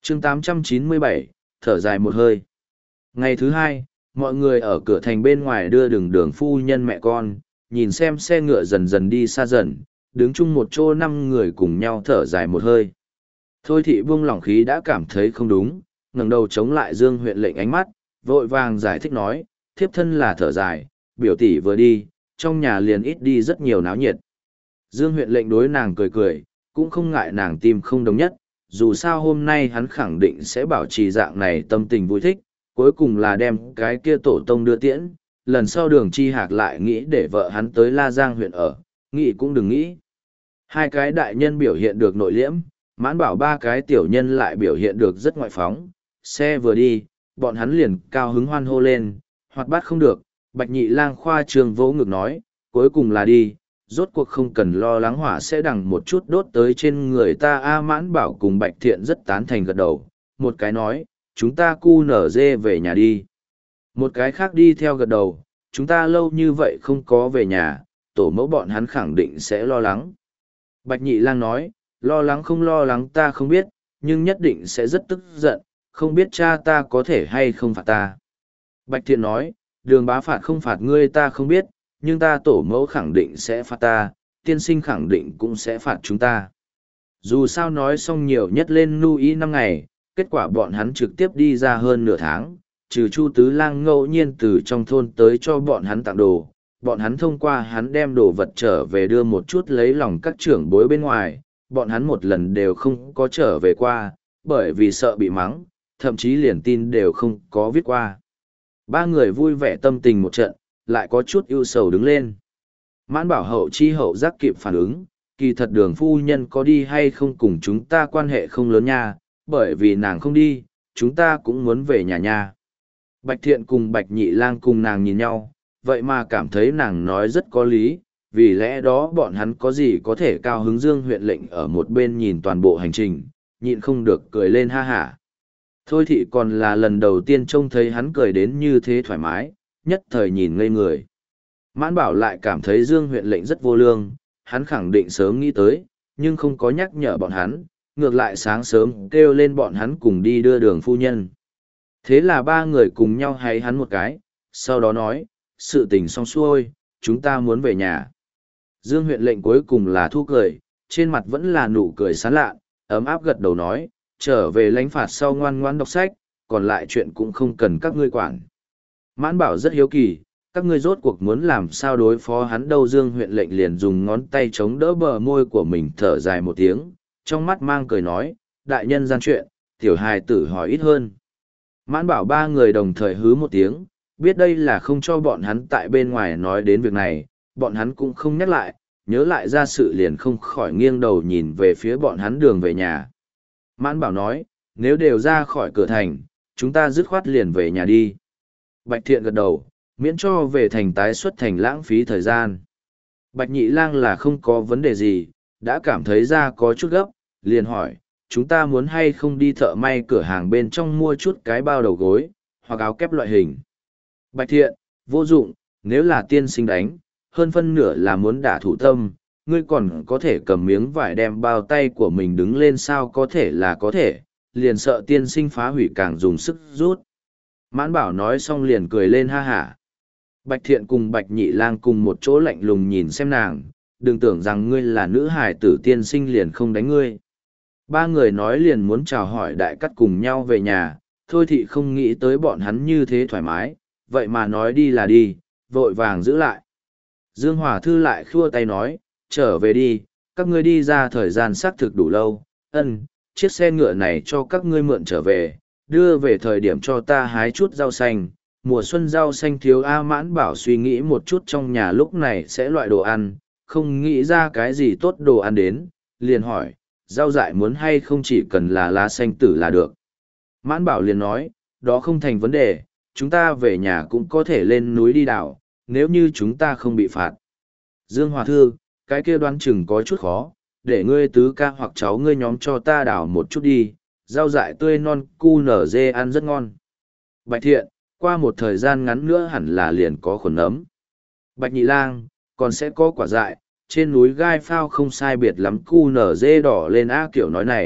chương 897, thở dài một hơi. Ngày thứ hai, mọi người ở cửa thành bên ngoài đưa đường phu nhân mẹ con, nhìn xem xe ngựa dần dần đi xa dần, đứng chung một chỗ 5 người cùng nhau thở dài một hơi. Thôi thị buông lỏng khí đã cảm thấy không đúng, ngẩng đầu chống lại Dương huyện lệnh ánh mắt, vội vàng giải thích nói, thiếp thân là thở dài, biểu tỷ vừa đi, trong nhà liền ít đi rất nhiều náo nhiệt. Dương huyện lệnh đối nàng cười cười, cũng không ngại nàng tim không đồng nhất, dù sao hôm nay hắn khẳng định sẽ bảo trì dạng này tâm tình vui thích, cuối cùng là đem cái kia tổ tông đưa tiễn, lần sau Đường Chi Hạc lại nghĩ để vợ hắn tới La Giang huyện ở, nghĩ cũng đừng nghĩ. Hai cái đại nhân biểu hiện được nội liễm, Mãn Bảo ba cái tiểu nhân lại biểu hiện được rất ngoại phóng, xe vừa đi, bọn hắn liền cao hứng hoan hô lên, hoạt bát không được, Bạch Nhị Lang khoa trương vỗ ngực nói, cuối cùng là đi, rốt cuộc không cần lo lắng hỏa sẽ đằng một chút đốt tới trên người ta. A Mãn Bảo cùng Bạch Thiện rất tán thành gật đầu, một cái nói, chúng ta cu nở dê về nhà đi. Một cái khác đi theo gật đầu, chúng ta lâu như vậy không có về nhà, tổ mẫu bọn hắn khẳng định sẽ lo lắng. Bạch Nhị Lang nói, lo lắng không lo lắng ta không biết, nhưng nhất định sẽ rất tức giận, không biết cha ta có thể hay không phạt ta. Bạch Thiện nói, Đường bá phạt không phạt ngươi ta không biết, nhưng ta tổ mẫu khẳng định sẽ phạt ta, tiên sinh khẳng định cũng sẽ phạt chúng ta. Dù sao nói xong nhiều nhất lên nu ý 5 ngày, kết quả bọn hắn trực tiếp đi ra hơn nửa tháng, trừ Chu Tứ Lang ngẫu nhiên từ trong thôn tới cho bọn hắn tặng đồ, bọn hắn thông qua hắn đem đồ vật trở về đưa một chút lấy lòng các trưởng bối bên ngoài, bọn hắn một lần đều không có trở về qua, bởi vì sợ bị mắng, thậm chí liền tin đều không có viết qua. Ba người vui vẻ tâm tình một trận, lại có chút ưu sầu đứng lên. Mãn Bảo hậu chi hậu giác kịp phản ứng, kỳ thật Đường phu nhân có đi hay không cùng chúng ta quan hệ không lớn nha, bởi vì nàng không đi, chúng ta cũng muốn về nhà nha. Bạch Thiện cùng Bạch Nhị Lang cùng nàng nhìn nhau, vậy mà cảm thấy nàng nói rất có lý, vì lẽ đó bọn hắn có gì có thể cao hứng. Dương huyện lệnh ở một bên nhìn toàn bộ hành trình, nhịn không được cười lên ha hả. Thôi thị còn là lần đầu tiên trông thấy hắn cười đến như thế thoải mái, nhất thời nhìn ngây người. Mãn Bảo lại cảm thấy Dương huyện lệnh rất vô lương, hắn khẳng định sớm nghĩ tới, nhưng không có nhắc nhở bọn hắn, ngược lại sáng sớm kêu lên bọn hắn cùng đi đưa Đường phu nhân. Thế là ba người cùng nhau hay hắn một cái, sau đó nói, sự tình xong xuôi, chúng ta muốn về nhà. Dương huyện lệnh cuối cùng là thu cười, trên mặt vẫn là nụ cười sán lạ, ấm áp gật đầu nói, trở về lãnh phạt sau ngoan ngoãn đọc sách, còn lại chuyện cũng không cần các ngươi quản. Mãn Bảo rất hiếu kỳ, các ngươi rốt cuộc muốn làm sao đối phó hắn đâu. Dương huyện lệnh liền dùng ngón tay chống đỡ bờ môi của mình, thở dài một tiếng, trong mắt mang cười nói, đại nhân gian chuyện, tiểu hài tử hỏi ít hơn. Mãn Bảo ba người đồng thời hứ một tiếng, biết đây là không cho bọn hắn tại bên ngoài nói đến việc này, bọn hắn cũng không nhắc lại, nhớ lại ra sự liền không khỏi nghiêng đầu nhìn về phía bọn hắn đường về nhà. Mãn Bảo nói, nếu đều ra khỏi cửa thành, chúng ta dứt khoát liền về nhà đi. Bạch Thiện gật đầu, miễn cho về thành tái xuất thành lãng phí thời gian. Bạch Nhị Lang là không có vấn đề gì, đã cảm thấy ra có chút gấp, liền hỏi, chúng ta muốn hay không đi thợ may cửa hàng bên trong mua chút cái bao đầu gối, hoặc áo kép loại hình. Bạch Thiện, vô dụng, nếu là tiên sinh đánh, hơn phân nửa là muốn đả thủ tâm, ngươi còn có thể cầm miếng vải đem bao tay của mình đứng lên sao, có thể là có thể, liền sợ tiên sinh phá hủy càng dùng sức rút. Mãn Bảo nói xong liền cười lên ha hả. Bạch Thiện cùng Bạch Nhị Lang cùng một chỗ lạnh lùng nhìn xem nàng, đừng tưởng rằng ngươi là nữ hài tử, tiên sinh liền không đánh ngươi. Ba người nói liền muốn chào hỏi đại cắt cùng nhau về nhà, thôi thị không nghĩ tới bọn hắn như thế thoải mái, vậy mà nói đi là đi, vội vàng giữ lại. Dương Hòa Thư lại khua tay nói, trở về đi, các ngươi đi ra thời gian xác thực đủ lâu, chiếc xe ngựa này cho các ngươi mượn trở về, đưa về thời điểm cho ta hái chút rau xanh, mùa xuân rau xanh thiếu. A Mãn Bảo suy nghĩ một chút trong nhà lúc này sẽ loại đồ ăn, không nghĩ ra cái gì tốt đồ ăn đến, liền hỏi, rau dại muốn hay không, chỉ cần là lá xanh tử là được. Mãn Bảo liền nói, đó không thành vấn đề, chúng ta về nhà cũng có thể lên núi đi đảo, nếu như chúng ta không bị phạt. Dương Hòa Thư, cái kia đoán chừng có chút khó, để ngươi tứ ca hoặc cháu ngươi nhóm cho ta đảo một chút đi, rau dại tươi non cu nở dê ăn rất ngon. Bạch Thiện, qua một thời gian ngắn nữa hẳn là liền có khuẩn nấm. Bạch Nhị Lang, còn sẽ có quả dại, trên núi gai phao không sai biệt lắm cu nở dê đỏ lên. A kiểu nói này,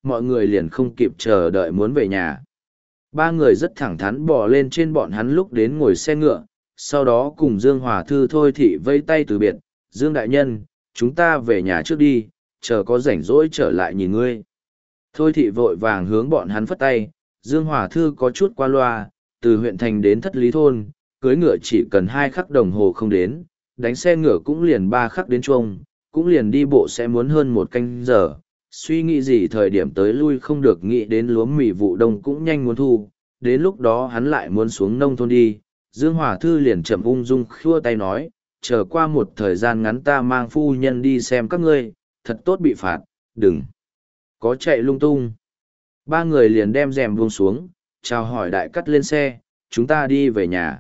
mọi người liền không kịp chờ đợi muốn về nhà. Ba người rất thẳng thắn bò lên trên bọn hắn lúc đến ngồi xe ngựa, sau đó cùng Dương Hòa Thư Thôi Thị vây tay từ biệt. Dương đại nhân, chúng ta về nhà trước đi, chờ có rảnh rỗi trở lại nhìn ngươi. Thôi Thị vội vàng hướng bọn hắn phất tay, Dương Hòa Thư có chút qua loa, từ huyện thành đến Thất Lý Thôn, cưới ngựa chỉ cần 2 khắc đồng hồ không đến, đánh xe ngựa cũng liền 3 khắc đến chuông, cũng liền đi bộ sẽ muốn hơn 1 canh giờ. Suy nghĩ gì thời điểm tới lui không được nghĩ đến lúa mì vụ đông cũng nhanh muốn thu, đến lúc đó hắn lại muốn xuống nông thôn đi. Dương Hòa Thư liền chậm ung dung khua tay nói, chờ qua một thời gian ngắn ta mang phu nhân đi xem các ngươi, thật tốt bị phạt, đừng có chạy lung tung. Ba người liền đem rèm buông xuống, chào hỏi đại cắt lên xe, chúng ta đi về nhà.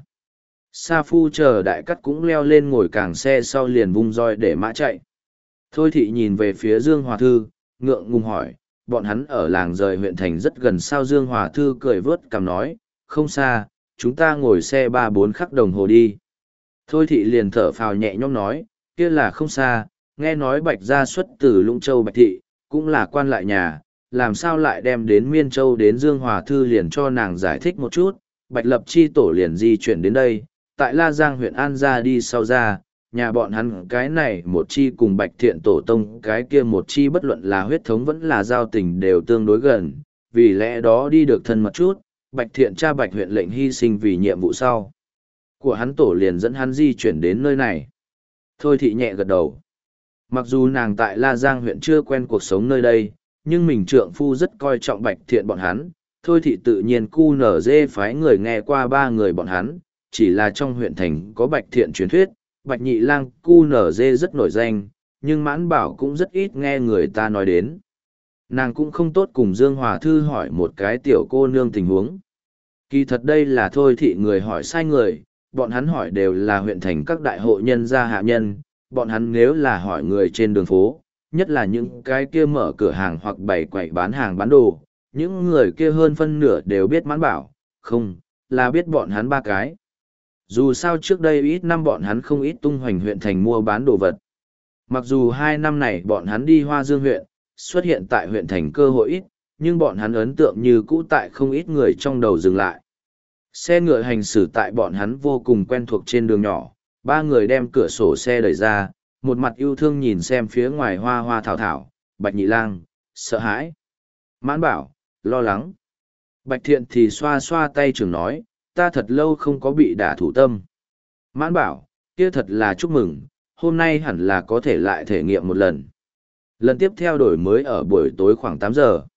Sa Phu chờ đại cắt cũng leo lên ngồi càng xe sau liền vung roi để mã chạy. Thôi Thị nhìn về phía Dương Hòa Thư, ngượng ngùng hỏi, bọn hắn ở làng rời huyện thành rất gần sao? Dương Hòa Thư cười vớt cằm nói, không xa, chúng ta ngồi xe 3-4 khắc đồng hồ đi. Thôi Thị liền thở phào nhẹ nhõm nói, kia là không xa, nghe nói Bạch gia xuất từ Lũng Châu Bạch Thị, cũng là quan lại nhà, làm sao lại đem đến Miên Châu? Đến Dương Hòa Thư liền cho nàng giải thích một chút, Bạch Lập Chi tổ liền di chuyển đến đây, tại La Giang huyện An Gia đi sau ra, nhà bọn hắn cái này một chi cùng Bạch Thiện tổ tông cái kia một chi bất luận là huyết thống vẫn là giao tình đều tương đối gần, vì lẽ đó đi được thân mật chút, Bạch Thiện cha Bạch huyện lệnh hy sinh vì nhiệm vụ sau của hắn tổ liền dẫn hắn di chuyển đến nơi này. Thôi Thị nhẹ gật đầu. Mặc dù nàng tại La Giang huyện chưa quen cuộc sống nơi đây, nhưng mình trượng phu rất coi trọng Bạch Thiện bọn hắn, Thôi Thị tự nhiên cu nở dê phái người nghe qua 3 người bọn hắn, chỉ là trong huyện thành có Bạch Thiện truyền thuyết, Bạch Nhị Lang cu nở dê rất nổi danh, nhưng Mãn Bảo cũng rất ít nghe người ta nói đến. Nàng cũng không tốt cùng Dương Hòa Thư hỏi một cái tiểu cô nương tình huống. Kỳ thật đây là Thôi Thị người hỏi sai người, bọn hắn hỏi đều là huyện thành các đại hộ nhân gia hạ nhân, bọn hắn nếu là hỏi người trên đường phố, nhất là những cái kia mở cửa hàng hoặc bày quầy bán hàng bán đồ, những người kia hơn phân nửa đều biết Mãn Bảo, không, là biết bọn hắn 3 cái. Dù sao trước đây ít năm bọn hắn không ít tung hoành huyện thành mua bán đồ vật. Mặc dù 2 năm này bọn hắn đi Hoa Dương huyện, xuất hiện tại huyện thành cơ hội ít, nhưng bọn hắn ấn tượng như cũ tại không ít người trong đầu dừng lại. Xe ngựa hành xử tại bọn hắn vô cùng quen thuộc trên đường nhỏ, 3 người đem cửa sổ xe đẩy ra, một mặt yêu thương nhìn xem phía ngoài hoa hoa thảo thảo, Bạch Nhị Lang, sợ hãi. Mãn Bảo, lo lắng. Bạch Thiện thì xoa xoa tay trưởng nói, ta thật lâu không có bị đả thủ tâm. Mãn Bảo, kia thật là chúc mừng, hôm nay hẳn là có thể lại thể nghiệm một lần. Lần tiếp theo đổi mới ở buổi tối khoảng 8 giờ.